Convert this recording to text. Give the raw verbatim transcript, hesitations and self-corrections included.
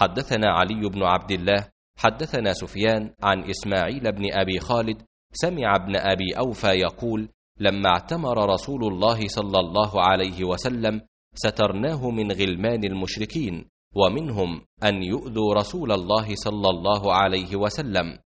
حدثنا علي بن عبد الله حدثنا سفيان عن إسماعيل بن أبي خالد سمع ابن أبي أوفى يقول: لما اعتمر رسول الله صلى الله عليه وسلم سترناه من غلمان المشركين، ومنهم أن يؤذوا رسول الله صلى الله عليه وسلم،